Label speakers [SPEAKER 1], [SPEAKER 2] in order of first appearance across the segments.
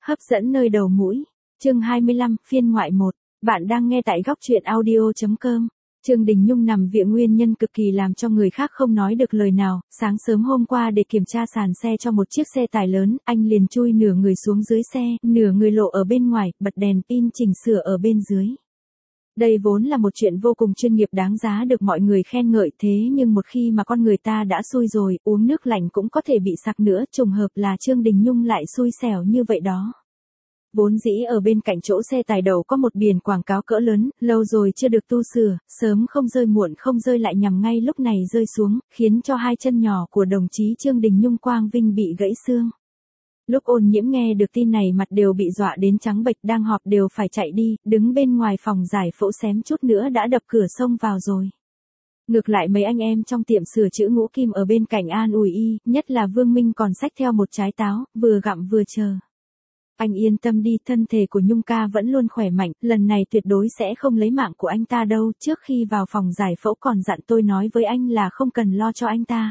[SPEAKER 1] Hấp dẫn nơi đầu mũi. Chương 25, phiên ngoại 1. Bạn đang nghe tại góc truyện audio.com. Trương Đình Nhung nằm viện nguyên nhân cực kỳ làm cho người khác không nói được lời nào. Sáng sớm hôm qua để kiểm tra sàn xe cho một chiếc xe tải lớn, anh liền chui nửa người xuống dưới xe, nửa người lộ ở bên ngoài, bật đèn pin chỉnh sửa ở bên dưới. Đây vốn là một chuyện vô cùng chuyên nghiệp đáng giá được mọi người khen ngợi, thế nhưng một khi mà con người ta đã xui rồi, uống nước lạnh cũng có thể bị sặc nữa, trùng hợp là Trương Đình Nhung lại xui xẻo như vậy đó. Vốn dĩ ở bên cạnh chỗ xe tải đậu có một biển quảng cáo cỡ lớn, lâu rồi chưa được tu sửa, sớm không rơi muộn không rơi lại nhằm ngay lúc này rơi xuống, khiến cho hai chân nhỏ của đồng chí Trương Đình Nhung quang vinh bị gãy xương. Lúc Ôn Nhiễm nghe được tin này mặt đều bị dọa đến trắng bệch, đang họp đều phải chạy đi, đứng bên ngoài phòng giải phẫu xém chút nữa đã đập cửa xông vào rồi. Ngược lại mấy anh em trong tiệm sửa chữa Ngũ Kim ở bên cạnh an ủi y, nhất là Vương Minh còn xách theo một trái táo, vừa gặm vừa chờ. Anh yên tâm đi, thân thể của Nhung ca vẫn luôn khỏe mạnh, lần này tuyệt đối sẽ không lấy mạng của anh ta đâu, trước khi vào phòng giải phẫu còn dặn tôi nói với anh là không cần lo cho anh ta.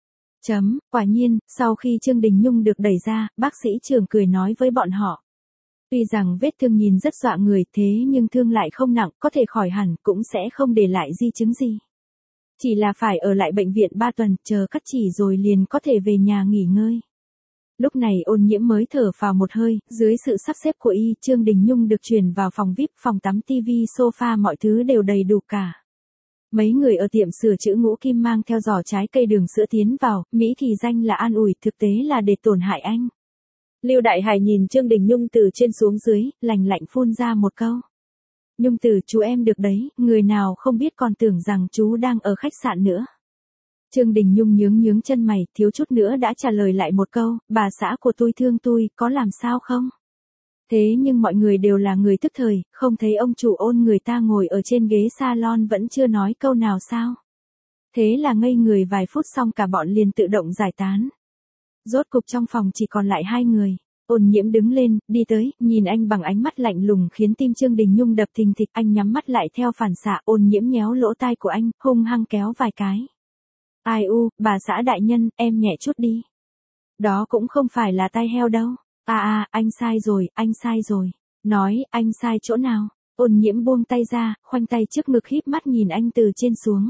[SPEAKER 1] Quả nhiên, sau khi Trương Đình Nhung được đẩy ra, bác sĩ trưởng cười nói với bọn họ. Tuy rằng vết thương nhìn rất dọa người, thế nhưng thương lại không nặng, có thể khỏi hẳn, cũng sẽ không để lại di chứng gì. Chỉ là phải ở lại bệnh viện 3 tuần, chờ cắt chỉ rồi liền có thể về nhà nghỉ ngơi. Lúc này Ôn Nhiễm mới thở phào một hơi, dưới sự sắp xếp của y, Trương Đình Nhung được chuyển vào phòng VIP, phòng tắm tivi, sofa mọi thứ đều đầy đủ cả. Mấy người ở tiệm sửa chữa Ngũ Kim mang theo giỏ trái cây đường sữa tiến vào, Mỹ thì danh là an ủi, thực tế là để tổn hại anh. Lưu Đại Hải nhìn Trương Đình Nhung từ trên xuống dưới, lạnh lạnh phun ra một câu. Nhung tử, chú em được đấy, người nào không biết còn tưởng rằng chú đang ở khách sạn nữa. Trương Đình Nhung nhướng chân mày, thiếu chút nữa đã trả lời lại một câu, bà xã của tôi thương tôi, có làm sao không? Thế nhưng mọi người đều là người tức thời, không thấy ông chủ Ôn người ta ngồi ở trên ghế salon vẫn chưa nói câu nào sao? Thế là ngây người vài phút xong cả bọn liền tự động giải tán. Rốt cục trong phòng chỉ còn lại hai người. Ôn Nhiễm đứng lên, đi tới, nhìn anh bằng ánh mắt lạnh lùng khiến tim Trương Đình Nhung đập thình thịch, anh nhắm mắt lại theo phản xạ, Ôn Nhiễm nhéo lỗ tai của anh, hung hăng kéo vài cái. Ai u, bà xã đại nhân, em nhẹ chút đi. Đó cũng không phải là tai heo đâu. Anh sai rồi. Nói, anh sai chỗ nào? Ôn Nhiễm buông tay ra, khoanh tay trước ngực híp mắt nhìn anh từ trên xuống.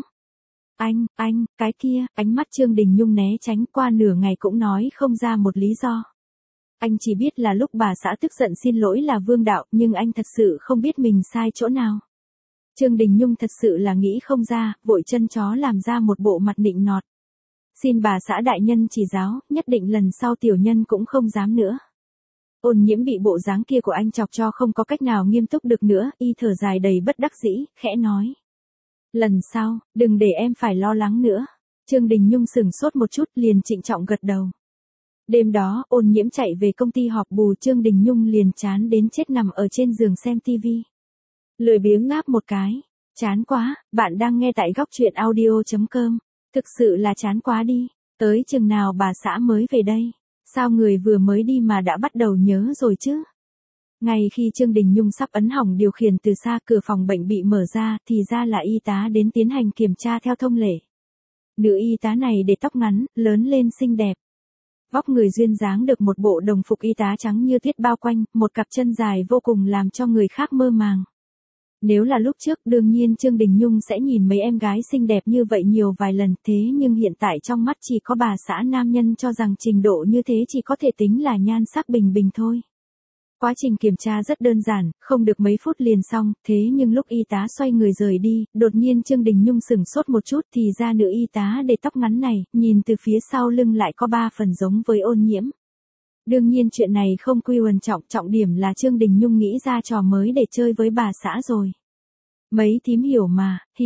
[SPEAKER 1] Anh, cái kia, ánh mắt Trương Đình Nhung né tránh, qua nửa ngày cũng nói không ra một lý do. Anh chỉ biết là lúc bà xã tức giận xin lỗi là Vương Đạo, nhưng anh thật sự không biết mình sai chỗ nào. Trương Đình Nhung thật sự là nghĩ không ra, vội chân chó làm ra một bộ mặt nịnh nọt. Xin bà xã đại nhân chỉ giáo, nhất định lần sau tiểu nhân cũng không dám nữa. Ôn Nhiễm bị bộ dáng kia của anh chọc cho không có cách nào nghiêm túc được nữa, y thở dài đầy bất đắc dĩ, khẽ nói. Lần sau, đừng để em phải lo lắng nữa. Trương Đình Nhung sửng sốt một chút liền trịnh trọng gật đầu. Đêm đó, Ôn Nhiễm chạy về công ty họp bù, Trương Đình Nhung liền chán đến chết nằm ở trên giường xem tivi. Lười biếng ngáp một cái. Chán quá, bạn đang nghe tại góc truyện audio.com. Thực sự là chán quá đi. Tới chừng nào bà xã mới về đây? Sao người vừa mới đi mà đã bắt đầu nhớ rồi chứ? Ngay khi Trương Đình Nhung sắp ấn hỏng điều khiển từ xa, cửa phòng bệnh bị mở ra, thì ra là y tá đến tiến hành kiểm tra theo thông lệ. Nữ y tá này để tóc ngắn, lớn lên xinh đẹp. Vóc người duyên dáng được một bộ đồng phục y tá trắng như tuyết bao quanh, một cặp chân dài vô cùng làm cho người khác mơ màng. Nếu là lúc trước, đương nhiên Trương Đình Nhung sẽ nhìn mấy em gái xinh đẹp như vậy nhiều vài lần, thế nhưng hiện tại trong mắt chỉ có bà xã nam nhân cho rằng trình độ như thế chỉ có thể tính là nhan sắc bình bình thôi. Quá trình kiểm tra rất đơn giản, không được mấy phút liền xong, thế nhưng lúc y tá xoay người rời đi, đột nhiên Trương Đình Nhung sửng sốt một chút, thì ra nữ y tá để tóc ngắn này, nhìn từ phía sau lưng lại có 3 phần giống với Ôn Nhiễm. Đương nhiên chuyện này không quy quan trọng, trọng điểm là Trương Đình Nhung nghĩ ra trò mới để chơi với bà xã rồi. Mấy thím hiểu mà, hi.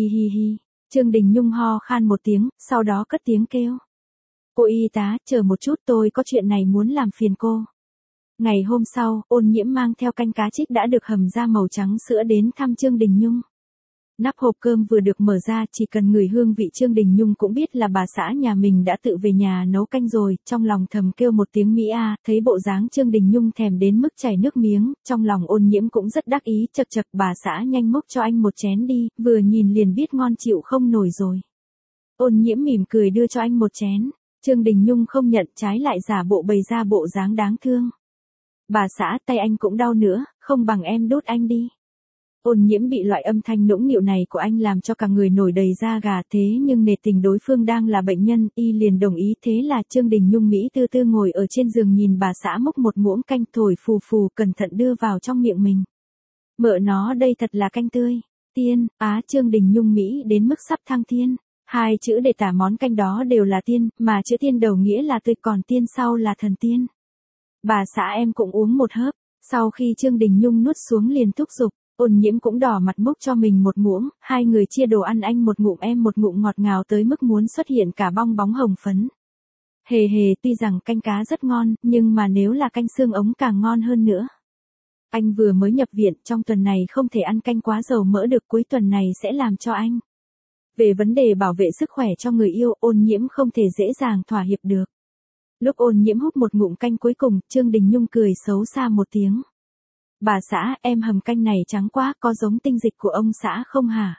[SPEAKER 1] Trương Đình Nhung ho khan một tiếng, sau đó cất tiếng kêu. Cô y tá, chờ một chút, tôi có chuyện này muốn làm phiền cô. Ngày hôm sau, Ôn Nhiễm mang theo canh cá trích đã được hầm ra màu trắng sữa đến thăm Trương Đình Nhung. Nắp hộp cơm vừa được mở ra, chỉ cần ngửi hương vị Trương Đình Nhung cũng biết là bà xã nhà mình đã tự về nhà nấu canh rồi, trong lòng thầm kêu một tiếng Mỹ a, thấy bộ dáng Trương Đình Nhung thèm đến mức chảy nước miếng, trong lòng Ôn Nhiễm cũng rất đắc ý, chậc bà xã nhanh múc cho anh một chén đi, vừa nhìn liền biết ngon chịu không nổi rồi. Ôn Nhiễm mỉm cười đưa cho anh một chén, Trương Đình Nhung không nhận, trái lại giả bộ bày ra bộ dáng đáng thương. Bà xã, tay anh cũng đau nữa, không bằng em đút anh đi. Ôn Nhiễm bị loại âm thanh nũng nịu này của anh làm cho cả người nổi đầy da gà, thế nhưng nể tình đối phương đang là bệnh nhân, y liền đồng ý. Thế là Trương Đình Nhung Mỹ tư tư ngồi ở trên giường nhìn bà xã múc một muỗng canh thổi phù phù cẩn thận đưa vào trong miệng mình. Mợ nó, đây thật là canh tươi. Tiên, Trương Đình Nhung Mỹ đến mức sắp thăng thiên. Hai chữ để tả món canh đó đều là tiên, mà chữ tiên đầu nghĩa là tươi còn tiên sau là thần tiên. Bà xã em cũng uống một hớp, sau khi Trương Đình Nhung nuốt xuống liền thúc giục. Ôn Nhiễm cũng đỏ mặt múc cho mình một muỗng, hai người chia đồ ăn, anh một ngụm em một ngụm, ngọt ngào tới mức muốn xuất hiện cả bong bóng hồng phấn. Hề hề, tuy rằng canh cá rất ngon, nhưng mà nếu là canh xương ống càng ngon hơn nữa. Anh vừa mới nhập viện, trong tuần này không thể ăn canh quá dầu mỡ được, cuối tuần này sẽ làm cho anh. Về vấn đề bảo vệ sức khỏe cho người yêu, Ôn Nhiễm không thể dễ dàng thỏa hiệp được. Lúc Ôn Nhiễm húp một ngụm canh cuối cùng, Trương Đình Nhung cười xấu xa một tiếng. Bà xã, em hầm canh này trắng quá, có giống tinh dịch của ông xã không hả?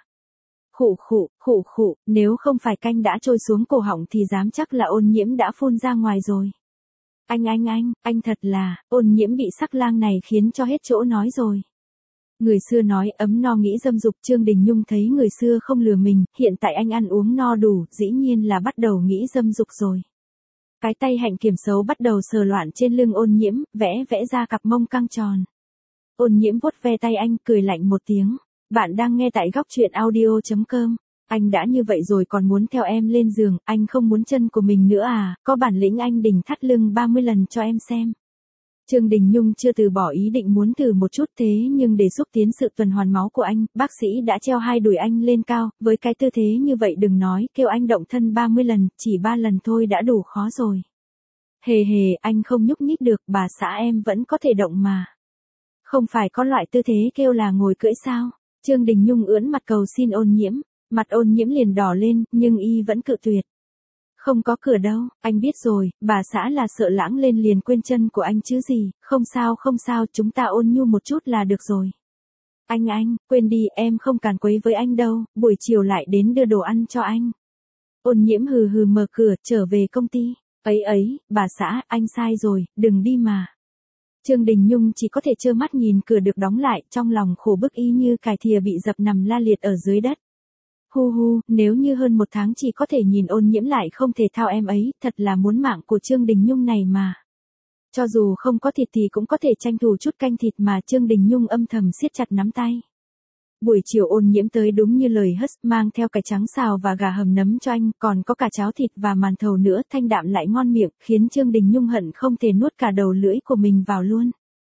[SPEAKER 1] Khụ, nếu không phải canh đã trôi xuống cổ họng thì dám chắc là Ôn Nhiễm đã phun ra ngoài rồi. Anh thật là, Ôn Nhiễm bị sắc lang này khiến cho hết chỗ nói rồi. Người xưa nói ấm no nghĩ dâm dục, Trương Đình Nhung thấy người xưa không lừa mình, hiện tại anh ăn uống no đủ, dĩ nhiên là bắt đầu nghĩ dâm dục rồi. Cái tay hạnh kiểm xấu bắt đầu sờ loạn trên lưng Ôn Nhiễm, vẽ ra cặp mông căng tròn. Ôn Nhiễm vuốt ve tay anh, cười lạnh một tiếng. Bạn đang nghe tại góc truyện audio.com. Anh đã như vậy rồi còn muốn theo em lên giường, anh không muốn chân của mình nữa à, có bản lĩnh anh đỉnh thắt lưng 30 lần cho em xem. Trương Đình Nhung chưa từ bỏ ý định muốn thử một chút, thế nhưng để xúc tiến sự tuần hoàn máu của anh, bác sĩ đã treo hai đùi anh lên cao, với cái tư thế như vậy đừng nói kêu anh động thân 30 lần, chỉ 3 lần thôi đã đủ khó rồi. Hề hề, anh không nhúc nhích được, bà xã em vẫn có thể động mà. Không phải có loại tư thế kêu là ngồi cưỡi sao? Trương Đình Nhung ưỡn mặt cầu xin Ôn Nhiễm, mặt Ôn Nhiễm liền đỏ lên, nhưng y vẫn cự tuyệt. Không có cửa đâu, anh biết rồi, bà xã là sợ lãng lên liền quên chân của anh chứ gì, không sao, chúng ta ôn nhu một chút là được rồi. Anh, quên đi, em không càn quấy với anh đâu, buổi chiều lại đến đưa đồ ăn cho anh. Ôn Nhiễm hừ mở cửa, trở về công ty. Ấy, bà xã, anh sai rồi, đừng đi mà. Trương Đình Nhung chỉ có thể trơ mắt nhìn cửa được đóng lại, trong lòng khổ bức y như cải thìa bị dập nằm la liệt ở dưới đất. Hu, nếu như hơn một tháng chỉ có thể nhìn Ôn Nhiễm lại không thể thao em ấy, thật là muốn mạng của Trương Đình Nhung này mà. Cho dù không có thịt thì cũng có thể tranh thủ chút canh thịt mà Trương Đình Nhung âm thầm siết chặt nắm tay. Buổi chiều Ôn Nhiễm tới đúng như lời hất, mang theo cải trắng xào và gà hầm nấm cho anh, còn có cả cháo thịt và màn thầu nữa, thanh đạm lại ngon miệng, khiến Trương Đình Nhung hận không thể nuốt cả đầu lưỡi của mình vào luôn.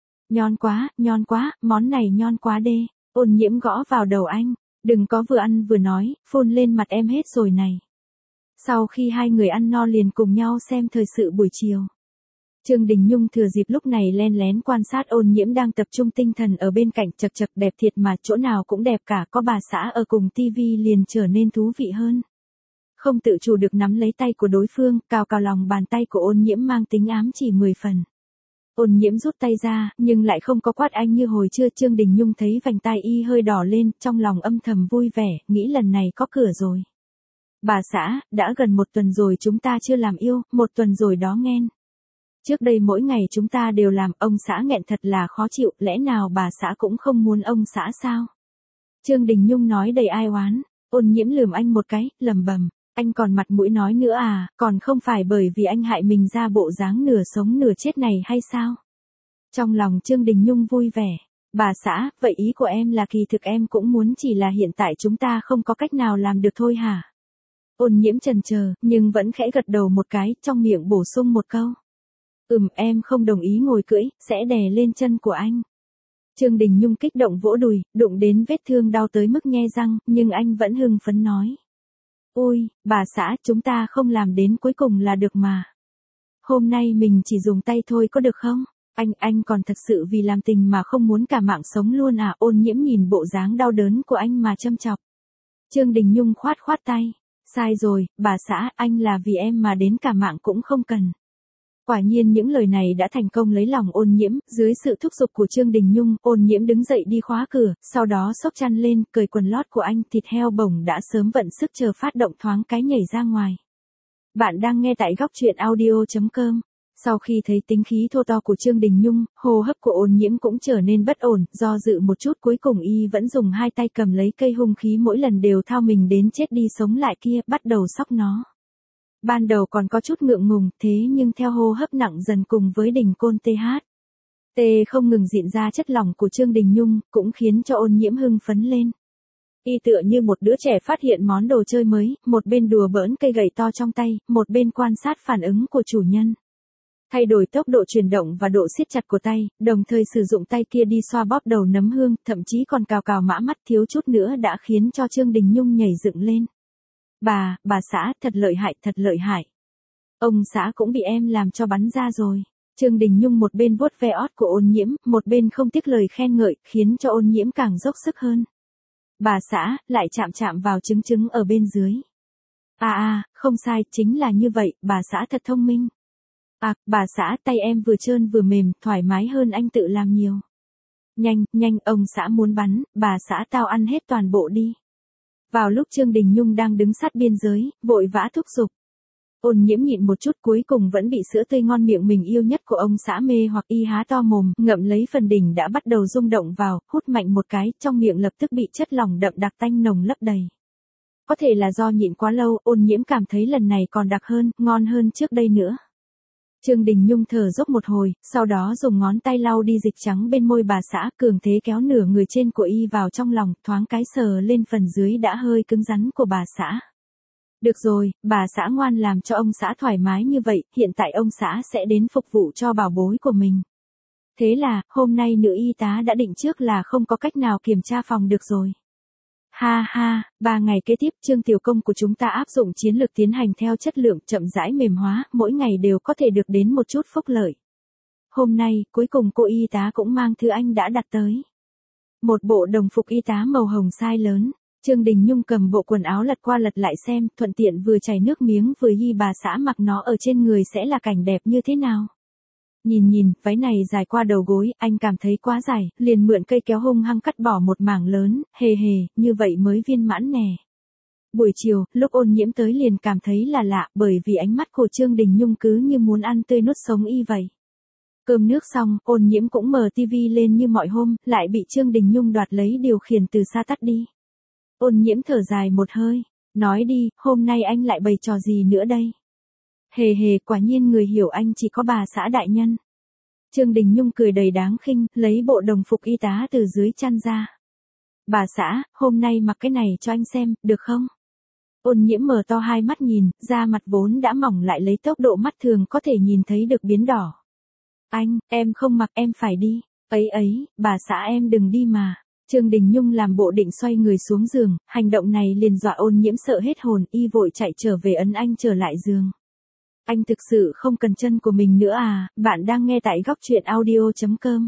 [SPEAKER 1] Ngon quá, món này ngon quá đê. Ôn Nhiễm gõ vào đầu anh, đừng có vừa ăn vừa nói, phun lên mặt em hết rồi này. Sau khi hai người ăn no liền cùng nhau xem thời sự buổi chiều. Trương Đình Nhung thừa dịp lúc này len lén quan sát Ôn Nhiễm đang tập trung tinh thần ở bên cạnh, chật đẹp thiệt mà, chỗ nào cũng đẹp cả, có bà xã ở cùng tivi liền trở nên thú vị hơn. Không tự chủ được nắm lấy tay của đối phương, cào lòng bàn tay của Ôn Nhiễm mang tính ám chỉ 10 phần. Ôn Nhiễm rút tay ra, nhưng lại không có quát anh như hồi trưa. Trương Đình Nhung thấy vành tai y hơi đỏ lên, trong lòng âm thầm vui vẻ, nghĩ lần này có cửa rồi. Bà xã, đã gần 1 tuần rồi chúng ta chưa làm yêu, 1 tuần rồi đó nghen. Trước đây mỗi ngày chúng ta đều làm, ông xã nghẹn thật là khó chịu, lẽ nào bà xã cũng không muốn ông xã sao? Trương Đình Nhung nói đầy ai oán. Ôn Nhiễm lườm anh một cái, lẩm bẩm, anh còn mặt mũi nói nữa à, còn không phải bởi vì anh hại mình ra bộ dáng nửa sống nửa chết này hay sao? Trong lòng Trương Đình Nhung vui vẻ. Bà xã, vậy ý của em là kỳ thực em cũng muốn, chỉ là hiện tại chúng ta không có cách nào làm được thôi hả? Ôn Nhiễm chần chờ, nhưng vẫn khẽ gật đầu một cái, trong miệng bổ sung một câu. Em không đồng ý ngồi cưỡi, sẽ đè lên chân của anh. Trương Đình Nhung kích động vỗ đùi, đụng đến vết thương đau tới mức nhe răng, nhưng anh vẫn hưng phấn nói. Ôi, bà xã, chúng ta không làm đến cuối cùng là được mà. Hôm nay mình chỉ dùng tay thôi có được không? Anh còn thật sự vì làm tình mà không muốn cả mạng sống luôn à? Ôn Nhiễm nhìn bộ dáng đau đớn của anh mà châm chọc. Trương Đình Nhung khoát tay. Sai rồi, bà xã, anh là vì em mà đến cả mạng cũng không cần. Quả nhiên những lời này đã thành công lấy lòng Ôn Nhiễm, dưới sự thúc giục của Trương Đình Nhung, Ôn Nhiễm đứng dậy đi khóa cửa, sau đó xốc chăn lên, cởi quần lót của anh, thịt heo bổng đã sớm vận sức chờ phát động thoáng cái nhảy ra ngoài. Bạn đang nghe tại góc truyện audio.com. Sau khi thấy tính khí thô to của Trương Đình Nhung, hô hấp của Ôn Nhiễm cũng trở nên bất ổn, do dự một chút cuối cùng y vẫn dùng hai tay cầm lấy cây hung khí mỗi lần đều thao mình đến chết đi sống lại kia, bắt đầu xóc nó. Ban đầu còn có chút ngượng ngùng, thế nhưng theo hô hấp nặng dần cùng với đình côn TH không ngừng diễn ra chất lỏng của Trương Đình Nhung, cũng khiến cho Ôn Nhiễm hưng phấn lên. Y tựa như một đứa trẻ phát hiện món đồ chơi mới, một bên đùa bỡn cây gậy to trong tay, một bên quan sát phản ứng của chủ nhân. Thay đổi tốc độ chuyển động và độ siết chặt của tay, đồng thời sử dụng tay kia đi xoa bóp đầu nấm hương, thậm chí còn cào cào mã mắt thiếu chút nữa đã khiến cho Trương Đình Nhung nhảy dựng lên. Bà xã, thật lợi hại, thật lợi hại. Ông xã cũng bị em làm cho bắn ra rồi. Trương Đình Nhung một bên vuốt ve ót của Ôn Nhiễm, một bên không tiếc lời khen ngợi, khiến cho Ôn Nhiễm càng dốc sức hơn. Bà xã, lại chạm vào trứng ở bên dưới. Không sai, chính là như vậy, bà xã thật thông minh. Bà xã, tay em vừa trơn vừa mềm, thoải mái hơn anh tự làm nhiều. Nhanh, ông xã muốn bắn, bà xã tao ăn hết toàn bộ đi. Vào lúc Trương Đình Nhung đang đứng sát biên giới, vội vã thúc giục. Ôn Nhiễm nhịn một chút cuối cùng vẫn bị sữa tươi ngon miệng mình yêu nhất của ông xã mê hoặc y há to mồm, ngậm lấy phần đỉnh đã bắt đầu rung động vào, hút mạnh một cái, trong miệng lập tức bị chất lỏng đậm đặc tanh nồng lấp đầy. Có thể là do nhịn quá lâu, Ôn Nhiễm cảm thấy lần này còn đặc hơn, ngon hơn trước đây nữa. Trương Đình Nhung thở dốc một hồi, sau đó dùng ngón tay lau đi dịch trắng bên môi bà xã, cường thế kéo nửa người trên của y vào trong lòng, thoáng cái sờ lên phần dưới đã hơi cứng rắn của bà xã. Được rồi, bà xã ngoan làm cho ông xã thoải mái như vậy, hiện tại ông xã sẽ đến phục vụ cho bảo bối của mình. Thế là, hôm nay nữ y tá đã định trước là không có cách nào kiểm tra phòng được rồi. Ha, 3 ngày kế tiếp Trương Tiểu Công của chúng ta áp dụng chiến lược tiến hành theo chất lượng chậm rãi mềm hóa, mỗi ngày đều có thể được đến một chút phúc lợi. Hôm nay, cuối cùng cô y tá cũng mang thứ anh đã đặt tới. Một bộ đồng phục y tá màu hồng size lớn. Trương Đình Nhung cầm bộ quần áo lật qua lật lại xem, thuận tiện vừa chảy nước miếng vừa hy bà xã mặc nó ở trên người sẽ là cảnh đẹp như thế nào. Nhìn, váy này dài qua đầu gối, anh cảm thấy quá dài, liền mượn cây kéo hung hăng cắt bỏ một mảng lớn, hề, như vậy mới viên mãn nè. Buổi chiều, lúc Ôn Nhiễm tới liền cảm thấy là lạ, bởi vì ánh mắt của Trương Đình Nhung cứ như muốn ăn tươi nuốt sống y vậy. Cơm nước xong, Ôn Nhiễm cũng mở tivi lên như mọi hôm, lại bị Trương Đình Nhung đoạt lấy điều khiển từ xa tắt đi. Ôn Nhiễm thở dài một hơi, nói đi, hôm nay anh lại bày trò gì nữa đây? Hề, quả nhiên người hiểu anh chỉ có bà xã đại nhân. Trương Đình Nhung cười đầy đáng khinh, lấy bộ đồng phục y tá từ dưới chăn ra. Bà xã, hôm nay mặc cái này cho anh xem, được không? Ôn Nhiễm mở to hai mắt nhìn, da mặt vốn đã mỏng lại lấy tốc độ mắt thường có thể nhìn thấy được biến đỏ. Anh, em không mặc em phải đi. Ấy, bà xã em đừng đi mà. Trương Đình Nhung làm bộ định xoay người xuống giường, hành động này liền dọa Ôn Nhiễm sợ hết hồn, y vội chạy trở về ấn anh trở lại giường. Anh thực sự không cần chân của mình nữa à, bạn đang nghe tại góc truyện audio.com.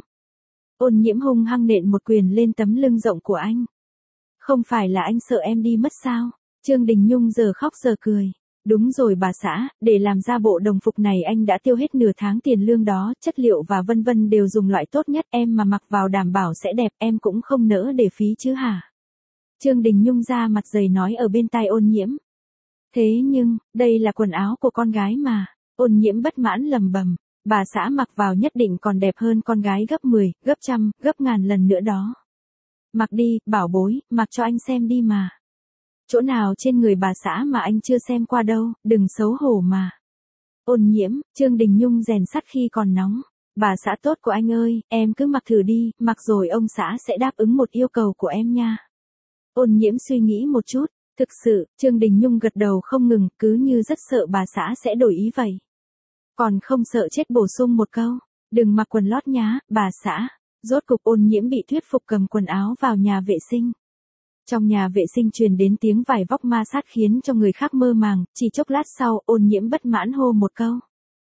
[SPEAKER 1] Ôn Nhiễm hung hăng nện một quyền lên tấm lưng rộng của anh. Không phải là anh sợ em đi mất sao? Trương Đình Nhung giờ khóc giờ cười. Đúng rồi bà xã, để làm ra bộ đồng phục này anh đã tiêu hết nửa tháng tiền lương đó, chất liệu và vân vân đều dùng loại tốt nhất, em mà mặc vào đảm bảo sẽ đẹp, em cũng không nỡ để phí chứ hả? Trương Đình Nhung ra mặt dày nói ở bên tai Ôn Nhiễm. Thế nhưng, đây là quần áo của con gái mà. Ôn Nhiễm bất mãn lầm bầm, bà xã mặc vào nhất định còn đẹp hơn con gái gấp 10, gấp trăm, gấp ngàn lần nữa đó. Mặc đi, bảo bối, mặc cho anh xem đi mà. Chỗ nào trên người bà xã mà anh chưa xem qua đâu, đừng xấu hổ mà. Ôn Nhiễm, Trương Đình Nhung rèn sắt khi còn nóng. Bà xã tốt của anh ơi, em cứ mặc thử đi, mặc rồi ông xã sẽ đáp ứng một yêu cầu của em nha. Ôn Nhiễm suy nghĩ một chút, thực sự, Trương Đình Nhung gật đầu không ngừng, cứ như rất sợ bà xã sẽ đổi ý vậy. Còn không sợ chết bổ sung một câu, đừng mặc quần lót nhá, bà xã. Rốt cục Ôn Nhiễm bị thuyết phục cầm quần áo vào nhà vệ sinh. Trong nhà vệ sinh truyền đến tiếng vải vóc ma sát khiến cho người khác mơ màng, chỉ chốc lát sau, Ôn Nhiễm bất mãn hô một câu.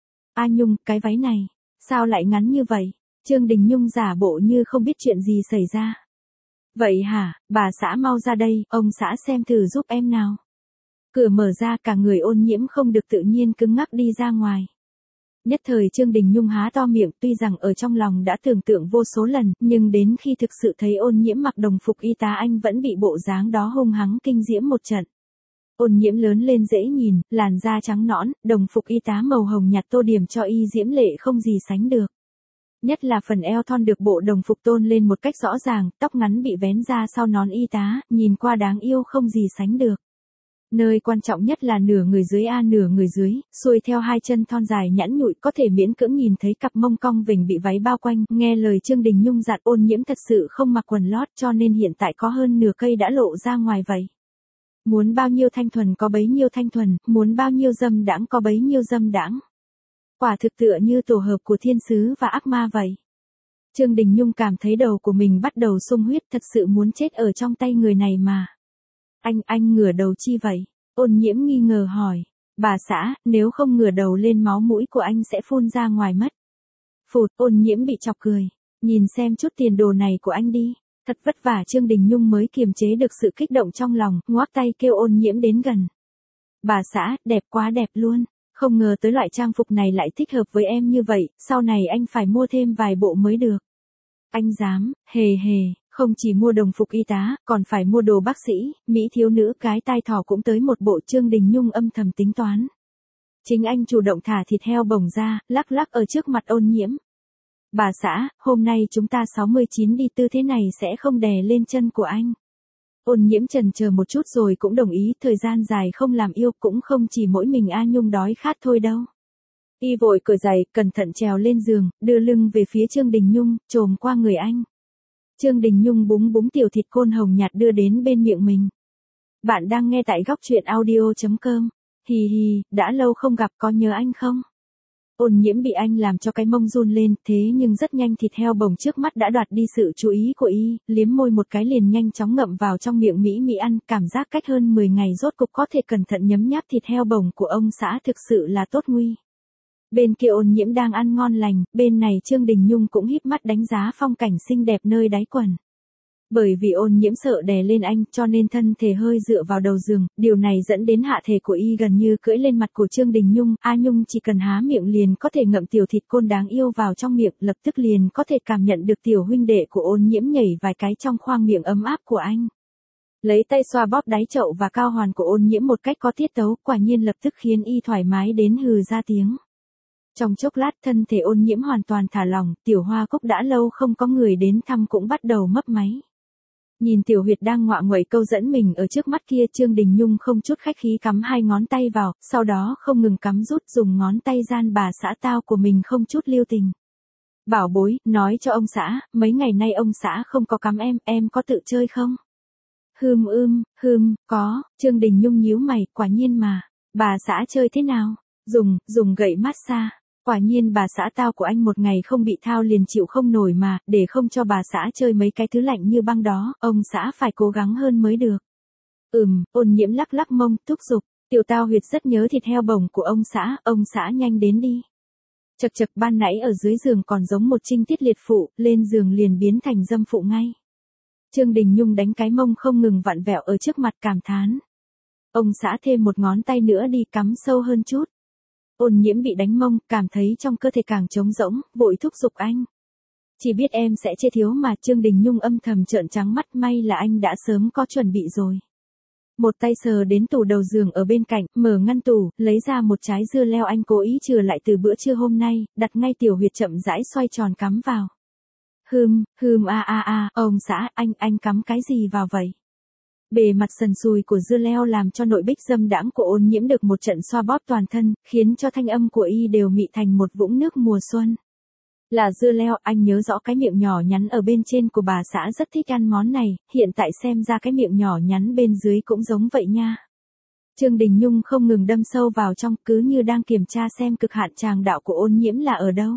[SPEAKER 1] A Nhung, cái váy này, sao lại ngắn như vậy? Trương Đình Nhung giả bộ như không biết chuyện gì xảy ra. Vậy hả, bà xã mau ra đây, ông xã xem thử giúp em nào. Cửa mở ra cả người Ôn Nhiễm không được tự nhiên cứng ngắc đi ra ngoài. Nhất thời Trương Đình Nhung há to miệng, tuy rằng ở trong lòng đã tưởng tượng vô số lần, nhưng đến khi thực sự thấy Ôn Nhiễm mặc đồng phục y tá anh vẫn bị bộ dáng đó hung hăng kinh diễm một trận. Ôn Nhiễm lớn lên dễ nhìn, làn da trắng nõn, đồng phục y tá màu hồng nhạt tô điểm cho y diễm lệ không gì sánh được. Nhất là phần eo thon được bộ đồng phục tôn lên một cách rõ ràng, tóc ngắn bị vén ra sau nón y tá, nhìn qua đáng yêu không gì sánh được. Nơi quan trọng nhất là nửa người dưới nửa người dưới, xuôi theo hai chân thon dài nhẵn nhụi có thể miễn cưỡng nhìn thấy cặp mông cong vểnh bị váy bao quanh. Nghe lời Trương Đình Nhung dặn Ôn Nhiễm thật sự không mặc quần lót cho nên hiện tại có hơn nửa cây đã lộ ra ngoài vậy. Muốn bao nhiêu thanh thuần có bấy nhiêu thanh thuần, muốn bao nhiêu dâm đãng có bấy nhiêu dâm đãng. Quả thực tựa như tổ hợp của thiên sứ và ác ma vậy. Trương Đình Nhung cảm thấy đầu của mình bắt đầu sung huyết, thật sự muốn chết ở trong tay người này mà. Anh ngửa đầu chi vậy? Ôn Nhiễm nghi ngờ hỏi. Bà xã, nếu không ngửa đầu lên máu mũi của anh sẽ phun ra ngoài mất. Phụt, Ôn Nhiễm bị chọc cười. Nhìn xem chút tiền đồ này của anh đi. Thật vất vả Trương Đình Nhung mới kiềm chế được sự kích động trong lòng, ngoác tay kêu Ôn Nhiễm đến gần. Bà xã, đẹp quá đẹp luôn. Không ngờ tới loại trang phục này lại thích hợp với em như vậy, sau này anh phải mua thêm vài bộ mới được. Anh dám, hề, không chỉ mua đồng phục y tá, còn phải mua đồ bác sĩ, mỹ thiếu nữ cái tai thỏ cũng tới một bộ. Trương Đình Nhung âm thầm tính toán. Chính anh chủ động thả thịt heo bồng ra, lắc lắc ở trước mặt Ôn Nhiễm. Bà xã, hôm nay chúng ta 69 đi, tư thế này sẽ không đè lên chân của anh. Ôn Nhiễm chần chờ một chút rồi cũng đồng ý, thời gian dài không làm yêu cũng không chỉ mỗi mình A Nhung đói khát thôi đâu. Y vội cởi giày, cẩn thận trèo lên giường, đưa lưng về phía Trương Đình Nhung, chồm qua người anh. Trương Đình Nhung búng tiểu thịt côn hồng nhạt đưa đến bên miệng mình. Bạn đang nghe tại góc truyện audio.com. Hì hì, đã lâu không gặp, có nhớ anh không? Ôn Nhiễm bị anh làm cho cái mông run lên, thế nhưng rất nhanh thịt heo bồng trước mắt đã đoạt đi sự chú ý của y, liếm môi một cái liền nhanh chóng ngậm vào trong miệng mỹ ăn, cảm giác cách hơn 10 ngày rốt cục có thể cẩn thận nhấm nháp thịt heo bồng của ông xã thực sự là tốt nguy. Bên kia Ôn Nhiễm đang ăn ngon lành, bên này Trương Đình Nhung cũng híp mắt đánh giá phong cảnh xinh đẹp nơi đáy quần. Bởi vì Ôn Nhiễm sợ đè lên anh cho nên thân thể hơi dựa vào đầu giường, điều này dẫn đến hạ thể của y gần như cưỡi lên mặt của Trương Đình Nhung. A Nhung chỉ cần há miệng liền có thể ngậm tiểu thịt côn đáng yêu vào trong miệng, lập tức liền có thể cảm nhận được tiểu huynh đệ của Ôn Nhiễm nhảy vài cái trong khoang miệng ấm áp của anh. Lấy tay xoa bóp đáy chậu và cao hoàn của Ôn Nhiễm một cách có tiết tấu, quả nhiên lập tức khiến y thoải mái đến hừ ra tiếng. Trong chốc lát thân thể Ôn Nhiễm hoàn toàn thả lỏng, tiểu hoa cúc đã lâu không có người đến thăm cũng bắt đầu mấp máy. Nhìn tiểu huyệt đang ngoạ nguậy câu dẫn mình ở trước mắt kia, Trương Đình Nhung không chút khách khí cắm hai ngón tay vào, sau đó không ngừng cắm rút, dùng ngón tay gian bà xã tao của mình không chút lưu tình. Bảo bối, nói cho ông xã, mấy ngày nay ông xã không có cắm em có tự chơi không? Có. Trương Đình Nhung nhíu mày, quả nhiên mà. Bà xã chơi thế nào? Dùng gậy massage. Quả nhiên bà xã tao của anh một ngày không bị thao liền chịu không nổi mà, để không cho bà xã chơi mấy cái thứ lạnh như băng đó, ông xã phải cố gắng hơn mới được. Ôn Nhiễm lắc lắc mông, thúc giục, tiểu tao huyệt rất nhớ thịt heo bồng của ông xã nhanh đến đi. Chật ban nãy ở dưới giường còn giống một trinh tiết liệt phụ, lên giường liền biến thành dâm phụ ngay. Trương Đình Nhung đánh cái mông không ngừng vặn vẹo ở trước mặt cảm thán. Ông xã thêm một ngón tay nữa đi, cắm sâu hơn chút. Ôn Nhiễm bị đánh mông, cảm thấy trong cơ thể càng trống rỗng, vội thúc giục anh. Chỉ biết em sẽ chê thiếu mà. Trương Đình Nhung âm thầm trợn trắng mắt, may là anh đã sớm có chuẩn bị rồi. Một tay sờ đến tủ đầu giường ở bên cạnh, mở ngăn tủ, lấy ra một trái dưa leo anh cố ý chừa lại từ bữa trưa hôm nay, đặt ngay tiểu huyệt chậm rãi xoay tròn cắm vào. Ông xã, anh cắm cái gì vào vậy? Bề mặt sần sùi của dưa leo làm cho nội bích dâm đãng của Ôn Nhiễm được một trận xoa bóp toàn thân, khiến cho thanh âm của y đều mị thành một vũng nước mùa xuân. Là dưa leo, anh nhớ rõ cái miệng nhỏ nhắn ở bên trên của bà xã rất thích ăn món này, hiện tại xem ra cái miệng nhỏ nhắn bên dưới cũng giống vậy nha. Trương Đình Nhung không ngừng đâm sâu vào trong, cứ như đang kiểm tra xem cực hạn tràng đạo của Ôn Nhiễm là ở đâu.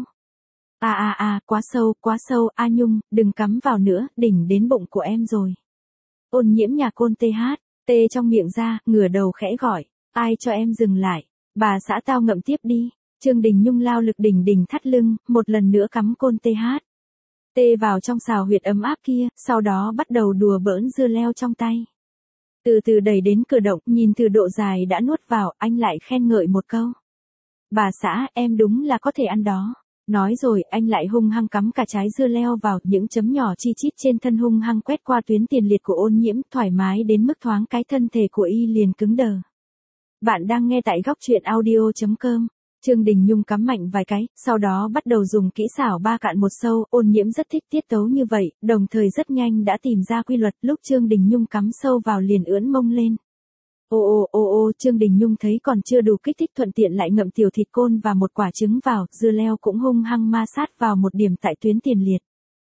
[SPEAKER 1] Quá sâu, A Nhung, đừng cắm vào nữa, đỉnh đến bụng của em rồi. Ôn Nhiễm nhà côn tê trong miệng ra, ngửa đầu khẽ gọi, ai cho em dừng lại, bà xã tao ngậm tiếp đi. Trương Đình Nhung lao lực đỉnh thắt lưng, một lần nữa cắm côn tê vào trong xào huyệt ấm áp kia, sau đó bắt đầu đùa bỡn dưa leo trong tay. Từ từ đẩy đến cửa động, nhìn từ độ dài đã nuốt vào, anh lại khen ngợi một câu. Bà xã, em đúng là có thể ăn đó. Nói rồi, anh lại hung hăng cắm cả trái dưa leo vào, những chấm nhỏ chi chít trên thân hung hăng quét qua tuyến tiền liệt của Ôn Nhiễm, thoải mái đến mức thoáng cái thân thể của y liền cứng đờ. Bạn đang nghe tại góc truyện audio.com. Trương Đình Nhung cắm mạnh vài cái, sau đó bắt đầu dùng kỹ xảo ba cạn một sâu, Ôn Nhiễm rất thích tiết tấu như vậy, đồng thời rất nhanh đã tìm ra quy luật, lúc Trương Đình Nhung cắm sâu vào liền ưỡn mông lên. Trương Đình Nhung thấy còn chưa đủ kích thích thuận tiện lại ngậm tiểu thịt côn và một quả trứng vào, dưa leo cũng hung hăng ma sát vào một điểm tại tuyến tiền liệt.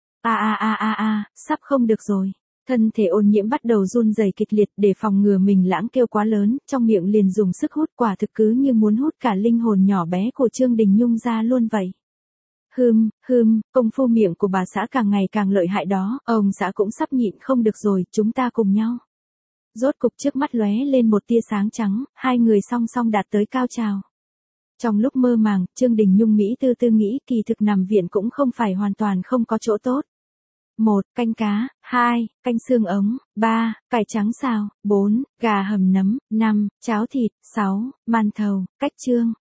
[SPEAKER 1] Sắp không được rồi. Thân thể Ôn Nhiễm bắt đầu run rẩy kịch liệt để phòng ngừa mình lãng kêu quá lớn, trong miệng liền dùng sức hút, quả thực cứ như muốn hút cả linh hồn nhỏ bé của Trương Đình Nhung ra luôn vậy. Công phu miệng của bà xã càng ngày càng lợi hại đó, ông xã cũng sắp nhịn không được rồi, chúng ta cùng nhau. Rốt cục trước mắt lóe lên một tia sáng trắng, hai người song song đạt tới cao trào. Trong lúc mơ màng, Trương Đình Nhung Mỹ tư tư nghĩ kỳ thực nằm viện cũng không phải hoàn toàn không có chỗ tốt. 1. Canh cá, 2. Canh xương ống, 3. Cải trắng xào, 4. Gà hầm nấm, 5. Cháo thịt, 6. Màn thầu, cách chương.